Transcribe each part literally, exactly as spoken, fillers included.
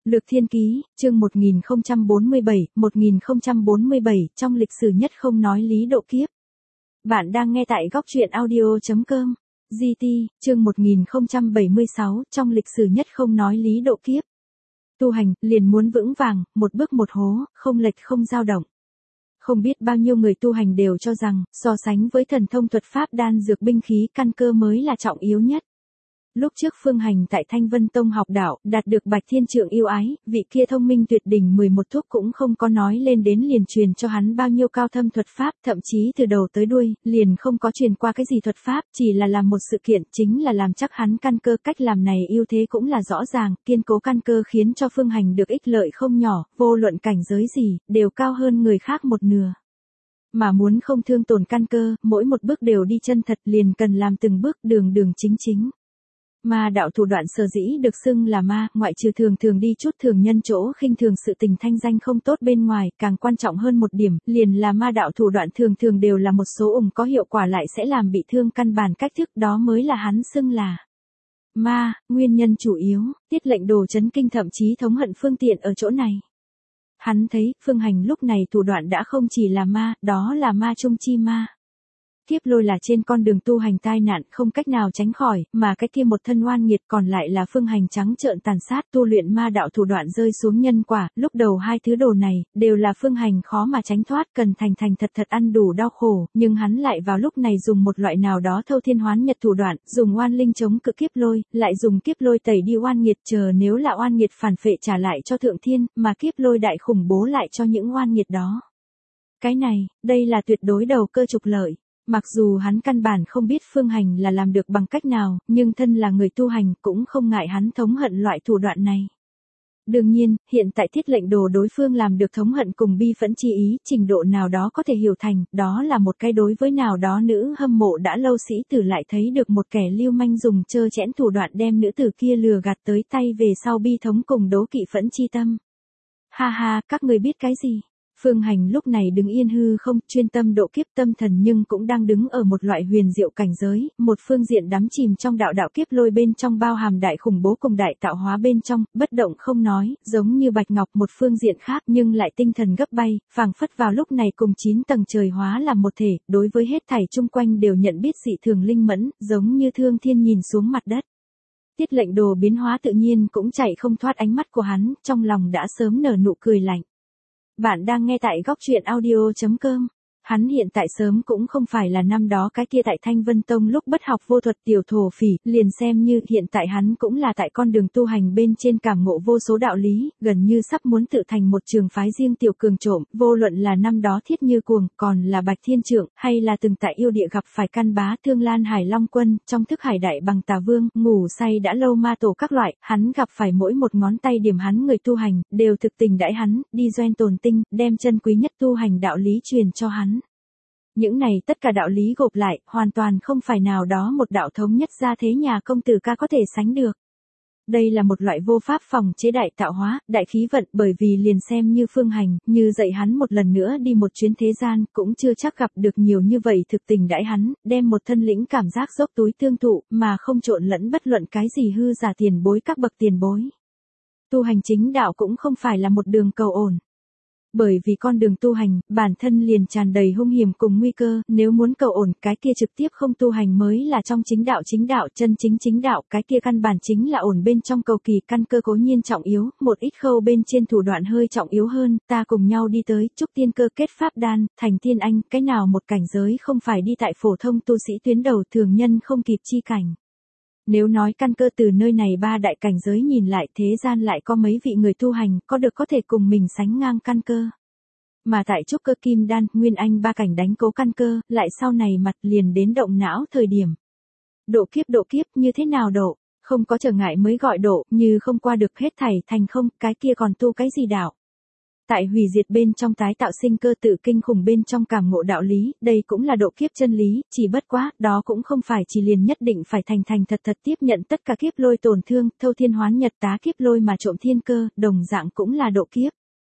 Lược Thiên Ký, chương một nghìn không trăm bốn mươi bảy, một nghìn không trăm bốn mươi bảy, trong lịch sử nhất không nói lý độ kiếp. Bạn đang nghe tại góc truyện audio chấm com. giê tê, chương một nghìn không trăm bảy mươi sáu, trong lịch sử nhất không nói lý độ kiếp. Tu hành, liền muốn vững vàng, một bước một hố, không lệch không dao động. Không biết bao nhiêu người tu hành đều cho rằng, so sánh với thần thông thuật pháp đan dược binh khí, căn cơ mới là trọng yếu nhất. Lúc trước Phương Hành tại Thanh Vân Tông học đạo, đạt được Bạch Thiên Trượng yêu ái, vị kia thông minh tuyệt đỉnh mười một thuốc cũng không có nói lên đến liền truyền cho hắn bao nhiêu cao thâm thuật pháp, thậm chí từ đầu tới đuôi, liền không có truyền qua cái gì thuật pháp, chỉ là làm một sự kiện, chính là làm chắc hắn căn cơ. Cách làm này ưu thế cũng là rõ ràng, kiên cố căn cơ khiến cho Phương Hành được ích lợi không nhỏ, vô luận cảnh giới gì, đều cao hơn người khác một nửa. Mà muốn không thương tổn căn cơ, mỗi một bước đều đi chân thật, liền cần làm từng bước đường đường chính chính. Ma đạo thủ đoạn sở dĩ được xưng là ma, ngoại trừ thường thường đi chút thường nhân chỗ khinh thường sự tình thanh danh không tốt bên ngoài, càng quan trọng hơn một điểm, liền là ma đạo thủ đoạn thường thường đều là một số ủng có hiệu quả lại sẽ làm bị thương căn bản cách thức, đó mới là hắn xưng là ma. Nguyên nhân chủ yếu, Tiết Lệnh Đồ chấn kinh thậm chí thống hận phương tiện ở chỗ này. Hắn thấy, Phương Hành lúc này thủ đoạn đã không chỉ là ma, đó là ma trung chi ma. Kiếp lôi là trên con đường tu hành tai nạn không cách nào tránh khỏi, mà cái kia một thân oan nghiệt còn lại là Phương Hành trắng trợn tàn sát tu luyện ma đạo thủ đoạn rơi xuống nhân quả. Lúc đầu hai thứ đồ này, đều là Phương Hành khó mà tránh thoát, cần thành thành thật thật ăn đủ đau khổ, nhưng hắn lại vào lúc này dùng một loại nào đó thâu thiên hoán nhật thủ đoạn, dùng oan linh chống cự kiếp lôi, lại dùng kiếp lôi tẩy đi oan nghiệt, chờ nếu là oan nghiệt phản phệ trả lại cho thượng thiên, mà kiếp lôi đại khủng bố lại cho những oan nghiệt đó. Cái này, đây là tuyệt đối đầu cơ trục lợi. Mặc dù hắn căn bản không biết Phương Hành là làm được bằng cách nào, nhưng thân là người tu hành cũng không ngại hắn thống hận loại thủ đoạn này. Đương nhiên, hiện tại Tiết Lệnh Đồ đối phương làm được thống hận cùng bi phẫn chi ý, trình độ nào đó có thể hiểu thành, đó là một cái đối với nào đó nữ hâm mộ đã lâu sĩ tử lại thấy được một kẻ lưu manh dùng trơ chẽn thủ đoạn đem nữ tử kia lừa gạt tới tay về sau bi thống cùng đố kỵ phẫn chi tâm. Ha ha, các người biết cái gì? Phương Hành lúc này đứng yên hư không, chuyên tâm độ kiếp tâm thần nhưng cũng đang đứng ở một loại huyền diệu cảnh giới, một phương diện đắm chìm trong đạo đạo kiếp lôi bên trong bao hàm đại khủng bố cùng đại tạo hóa bên trong, bất động không nói, giống như bạch ngọc. Một phương diện khác nhưng lại tinh thần gấp bay, phảng phất vào lúc này cùng chín tầng trời hóa làm một thể, đối với hết thảy chung quanh đều nhận biết dị thường linh mẫn, giống như thương thiên nhìn xuống mặt đất. Tiết Lệnh Đồ biến hóa tự nhiên cũng chạy không thoát ánh mắt của hắn, trong lòng đã sớm nở nụ cười lạnh. Bạn đang nghe tại góc truyện audio chấm com. Hắn hiện tại sớm cũng không phải là năm đó cái kia tại Thanh Vân Tông lúc bất học vô thuật tiểu thổ phỉ, liền xem như hiện tại hắn cũng là tại con đường tu hành bên trên cảm ngộ vô số đạo lý, gần như sắp muốn tự thành một trường phái riêng tiểu cường trộm, vô luận là năm đó Thiết Như Cuồng, còn là Bạch Thiên Trượng, hay là từng tại yêu địa gặp phải căn bá Thương Lan Hải Long Quân, trong thức hải đại bằng Tà Vương, ngủ say đã lâu ma tổ các loại, hắn gặp phải mỗi một ngón tay điểm hắn người tu hành, đều thực tình đãi hắn, đi doen tồn tinh, đem chân quý nhất tu hành đạo lý truyền cho hắn. Những này tất cả đạo lý gộp lại, hoàn toàn không phải nào đó một đạo thống nhất ra thế nhà công tử ca có thể sánh được. Đây là một loại vô pháp phòng chế đại tạo hóa, đại khí vận, bởi vì liền xem như Phương Hành, như dạy hắn một lần nữa đi một chuyến thế gian, cũng chưa chắc gặp được nhiều như vậy thực tình đãi hắn, đem một thân lĩnh cảm giác dốc túi tương thụ, mà không trộn lẫn bất luận cái gì hư giả tiền bối các bậc tiền bối. Tu hành chính đạo cũng không phải là một đường cầu ổn. Bởi vì con đường tu hành, bản thân liền tràn đầy hung hiểm cùng nguy cơ, nếu muốn cầu ổn, cái kia trực tiếp không tu hành mới là trong chính đạo chính đạo, chân chính chính đạo, cái kia căn bản chính là ổn bên trong cầu kỳ, căn cơ cố nhiên trọng yếu, một ít khâu bên trên thủ đoạn hơi trọng yếu hơn, ta cùng nhau đi tới, chúc tiên cơ kết pháp đan, thành tiên anh, cái nào một cảnh giới không phải đi tại phổ thông tu sĩ tuyến đầu, thường nhân không kịp chi cảnh. Nếu nói căn cơ từ nơi này ba đại cảnh giới nhìn lại, thế gian lại có mấy vị người tu hành, có được có thể cùng mình sánh ngang căn cơ. Mà tại trúc cơ kim đan, nguyên anh ba cảnh đánh cố căn cơ, lại sau này mặt liền đến động não thời điểm. Độ kiếp độ kiếp, như thế nào độ? Không có trở ngại mới gọi độ, như không qua được hết thảy thành không, cái kia còn tu cái gì đạo? Tại hủy diệt bên trong tái tạo sinh cơ tự kinh khủng bên trong cảm ngộ đạo lý, đây cũng là độ kiếp chân lý, chỉ bất quá, đó cũng không phải chỉ liền nhất định phải thành thành thật thật tiếp nhận tất cả kiếp lôi tổn thương, thâu thiên hoán nhật tá kiếp lôi mà trộm thiên cơ, đồng dạng cũng là độ kiếp.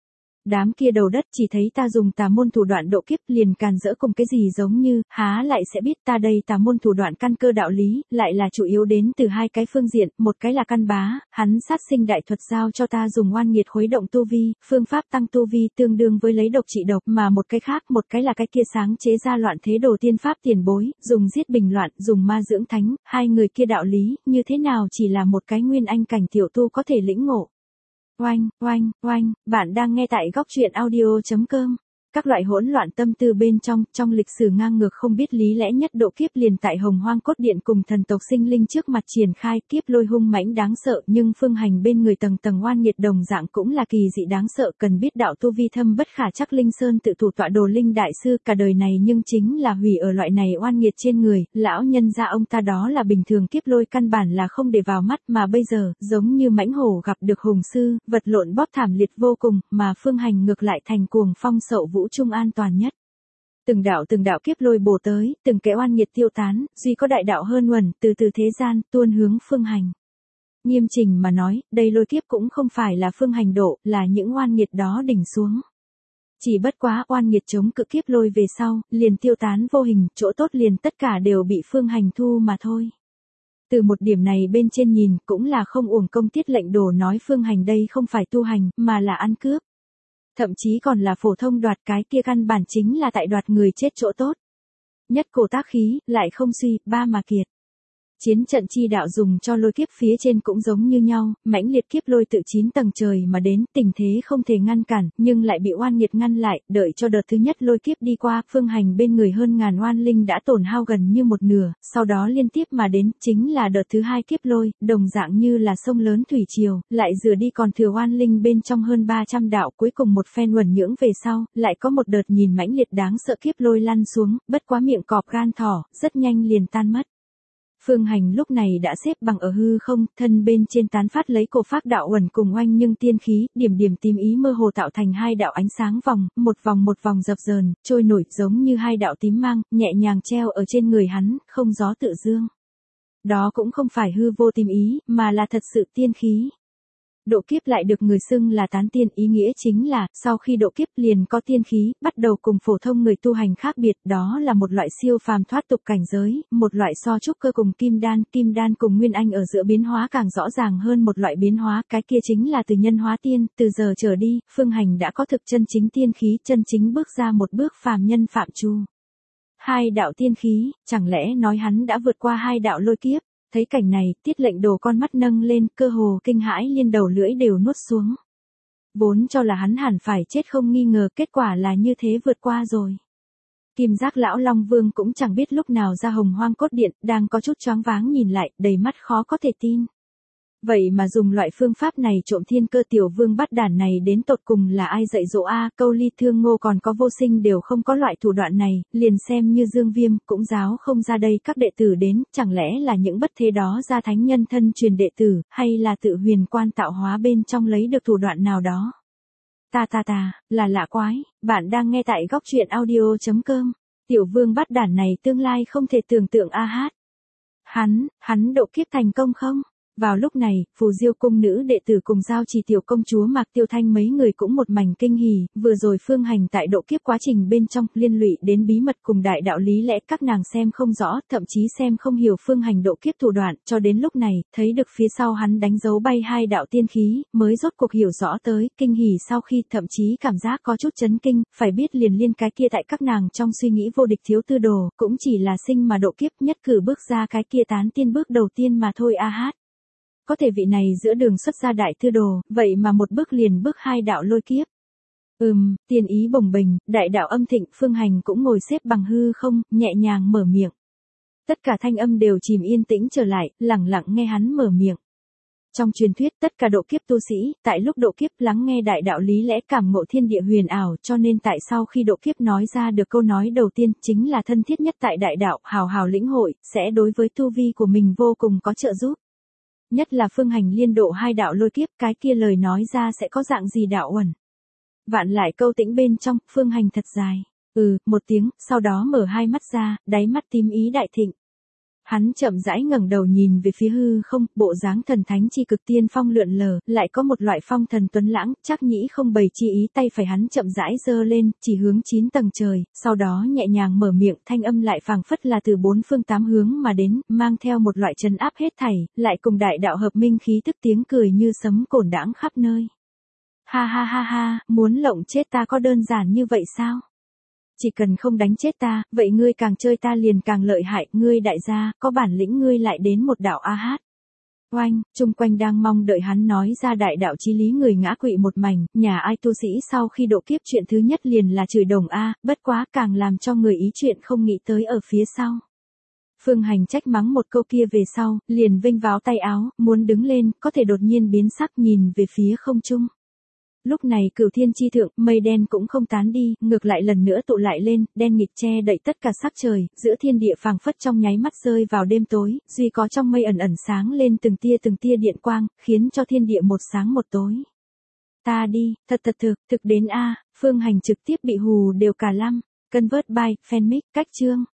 Đám kia đầu đất chỉ thấy ta dùng tà môn thủ đoạn độ kiếp liền càn rỡ cùng cái gì giống như, há lại sẽ biết ta đây tà môn thủ đoạn căn cơ đạo lý, lại là chủ yếu đến từ hai cái phương diện, một cái là căn bá, hắn sát sinh đại thuật giao cho ta dùng oan nghiệt khuấy động tu vi, phương pháp tăng tu vi tương đương với lấy độc trị độc, mà một cái khác, một cái là cái kia sáng chế ra loạn thế đồ tiên pháp tiền bối, dùng giết bình loạn, dùng ma dưỡng thánh, hai người kia đạo lý, như thế nào chỉ là một cái nguyên anh cảnh tiểu tu có thể lĩnh ngộ. Oanh, oanh, oanh, bạn đang nghe tại góc truyện audio.com. Các loại hỗn loạn tâm tư bên trong, trong lịch sử ngang ngược không biết lý lẽ nhất độ kiếp liền tại Hồng Hoang Cốt Điện cùng thần tộc sinh linh trước mặt triển khai, kiếp lôi hung mãnh đáng sợ, nhưng phương hành bên người tầng tầng oan nghiệt đồng dạng cũng là kỳ dị đáng sợ, cần biết đạo tu vi thâm bất khả chắc. Linh Sơn tự thủ tọa Đồ Linh đại sư cả đời này nhưng chính là hủy ở loại này oan nghiệt trên người, lão nhân gia ông ta đó là bình thường kiếp lôi căn bản là không để vào mắt, mà bây giờ, giống như mãnh hổ gặp được hùng sư, vật lộn bóp thảm liệt vô cùng, mà phương hành ngược lại thành cuồng phong sậu vũ trung an toàn nhất. Từng đạo từng đạo kiếp lôi bổ tới, từng kẻ oan nghiệt tiêu tán, duy có đại đạo hơn uẩn, từ từ thế gian, tuôn hướng phương hành. Nghiêm trình mà nói, đây lôi kiếp cũng không phải là phương hành độ, là những oan nghiệt đó đỉnh xuống. Chỉ bất quá oan nghiệt chống cự kiếp lôi về sau, liền tiêu tán vô hình, chỗ tốt liền tất cả đều bị phương hành thu mà thôi. Từ một điểm này bên trên nhìn, cũng là không uổng công Tiết Lệnh Đồ nói phương hành đây không phải tu hành, mà là ăn cướp. Thậm chí còn là phổ thông đoạt, cái kia căn bản chính là tại đoạt người chết chỗ tốt. Nhất cổ tác khí, lại không suy, ba mà kiệt. Chiến trận chi đạo dùng cho lôi kiếp phía trên cũng giống như nhau, mãnh liệt kiếp lôi tự chín tầng trời mà đến, tình thế không thể ngăn cản, nhưng lại bị oan nghiệt ngăn lại, đợi cho đợt thứ nhất lôi kiếp đi qua, phương hành bên người hơn ngàn oan linh đã tổn hao gần như một nửa, sau đó liên tiếp mà đến, chính là đợt thứ hai kiếp lôi, đồng dạng như là sông lớn thủy triều, lại rửa đi còn thừa oan linh bên trong hơn ba trăm đạo, cuối cùng một phen uẩn nhưỡng về sau, lại có một đợt nhìn mãnh liệt đáng sợ kiếp lôi lăn xuống, bất quá miệng cọp gan thỏ, rất nhanh liền tan mất. Phương hành lúc này đã xếp bằng ở hư không, thân bên trên tán phát lấy cổ phác đạo uẩn cùng oanh nhưng tiên khí, điểm điểm tím ý mơ hồ tạo thành hai đạo ánh sáng vòng, một vòng một vòng dập dờn, trôi nổi giống như hai đạo tím mang, nhẹ nhàng treo ở trên người hắn, không gió tự dương. Đó cũng không phải hư vô tím ý, mà là thật sự tiên khí. Độ kiếp lại được người xưng là tán tiên, ý nghĩa chính là, sau khi độ kiếp liền có tiên khí, bắt đầu cùng phổ thông người tu hành khác biệt, đó là một loại siêu phàm thoát tục cảnh giới, một loại so trúc cơ cùng kim đan, kim đan cùng nguyên anh ở giữa biến hóa càng rõ ràng hơn một loại biến hóa, cái kia chính là từ nhân hóa tiên, từ giờ trở đi, phương hành đã có thực chân chính tiên khí, chân chính bước ra một bước phàm nhân phạm chu. Hai đạo tiên khí, chẳng lẽ nói hắn đã vượt qua hai đạo lôi kiếp? Thấy cảnh này, Tiết Lệnh Đồ con mắt nâng lên, cơ hồ kinh hãi liên đầu lưỡi đều nuốt xuống. Vốn cho là hắn hẳn phải chết không nghi ngờ, kết quả là như thế vượt qua rồi. Kim Giác lão Long Vương cũng chẳng biết lúc nào ra Hồng Hoang Cốt Điện, đang có chút choáng váng nhìn lại, đầy mắt khó có thể tin. Vậy mà dùng loại phương pháp này trộm thiên cơ tiểu vương bắt đản này đến tột cùng là ai dạy dỗ a? Câu Ly Thương Ngô còn có Vô Sinh đều không có loại thủ đoạn này, liền xem như Dương Viêm cũng giáo không ra đây các đệ tử đến, chẳng lẽ là những bất thế đó ra thánh nhân thân truyền đệ tử, hay là tự huyền quan tạo hóa bên trong lấy được thủ đoạn nào đó? Ta ta ta, là lạ quái, bạn đang nghe tại góc truyện audio.com. Tiểu vương bắt đản này tương lai không thể tưởng tượng a hát. Hắn, hắn độ kiếp thành công không? Vào lúc này, Phù Diêu cung nữ đệ tử cùng giao trì tiểu công chúa Mạc Tiêu Thanh mấy người cũng một mảnh kinh hỉ, vừa rồi phương hành tại độ kiếp quá trình bên trong, liên lụy đến bí mật cùng đại đạo lý lẽ các nàng xem không rõ, thậm chí xem không hiểu phương hành độ kiếp thủ đoạn, cho đến lúc này, thấy được phía sau hắn đánh dấu bay hai đạo tiên khí, mới rốt cuộc hiểu rõ tới, kinh hỉ sau khi thậm chí cảm giác có chút chấn kinh, phải biết liền liên cái kia tại các nàng trong suy nghĩ vô địch thiếu tư đồ, cũng chỉ là sinh mà độ kiếp nhất cử bước ra cái kia tán tiên bước đầu tiên mà thôi a hát. Có thể vị này giữa đường xuất ra đại tư đồ, vậy mà một bước liền bước hai đạo lôi kiếp. Ừm, tiên ý bồng bềnh, đại đạo âm thịnh, phương hành cũng ngồi xếp bằng hư không, nhẹ nhàng mở miệng. Tất cả thanh âm đều chìm yên tĩnh trở lại, lặng lặng nghe hắn mở miệng. Trong truyền thuyết, tất cả độ kiếp tu sĩ, tại lúc độ kiếp lắng nghe đại đạo lý lẽ cảm ngộ thiên địa huyền ảo, cho nên tại sau khi độ kiếp nói ra được câu nói đầu tiên, chính là thân thiết nhất tại đại đạo, hào hào lĩnh hội, sẽ đối với tu vi của mình vô cùng có trợ giúp. Nhất là phương hành liên độ hai đạo lôi kiếp, cái kia lời nói ra sẽ có dạng gì đạo uẩn. Vạn lại câu tĩnh bên trong, phương hành thật dài. Ừ, một tiếng, sau đó mở hai mắt ra, đáy mắt tím ý đại thịnh. Hắn chậm rãi ngẩng đầu nhìn về phía hư không, bộ dáng thần thánh chi cực tiên phong lượn lờ, lại có một loại phong thần tuấn lãng, chắc nhĩ không bày chi ý, tay phải hắn chậm rãi giơ lên, chỉ hướng chín tầng trời, sau đó nhẹ nhàng mở miệng, thanh âm lại phảng phất là từ bốn phương tám hướng mà đến, mang theo một loại trấn áp hết thảy, lại cùng đại đạo hợp minh khí tức, tiếng cười như sấm cổn đãng khắp nơi. Ha ha ha ha, muốn lộng chết ta có đơn giản như vậy sao? Chỉ cần không đánh chết ta, vậy ngươi càng chơi ta liền càng lợi hại, ngươi đại gia, có bản lĩnh ngươi lại đến một đạo a hát. Oanh, chung quanh đang mong đợi hắn nói ra đại đạo chí lý người ngã quỵ một mảnh, nhà ai tu sĩ sau khi độ kiếp chuyện thứ nhất liền là chửi đồng a, bất quá càng làm cho người ý chuyện không nghĩ tới ở phía sau. Phương Hành trách mắng một câu kia về sau, liền vênh váo tay áo, muốn đứng lên, có thể đột nhiên biến sắc nhìn về phía không trung. Lúc này cửu thiên chi thượng, mây đen cũng không tán đi, ngược lại lần nữa tụ lại lên, đen nghịch che đậy tất cả sắc trời, giữa thiên địa phảng phất trong nháy mắt rơi vào đêm tối, duy có trong mây ẩn ẩn sáng lên từng tia từng tia điện quang, khiến cho thiên địa một sáng một tối. Ta đi, thật thật thực, thực đến a, Phương Hành trực tiếp bị hù đều cả lăm. Convert by, fanmic, cách chương.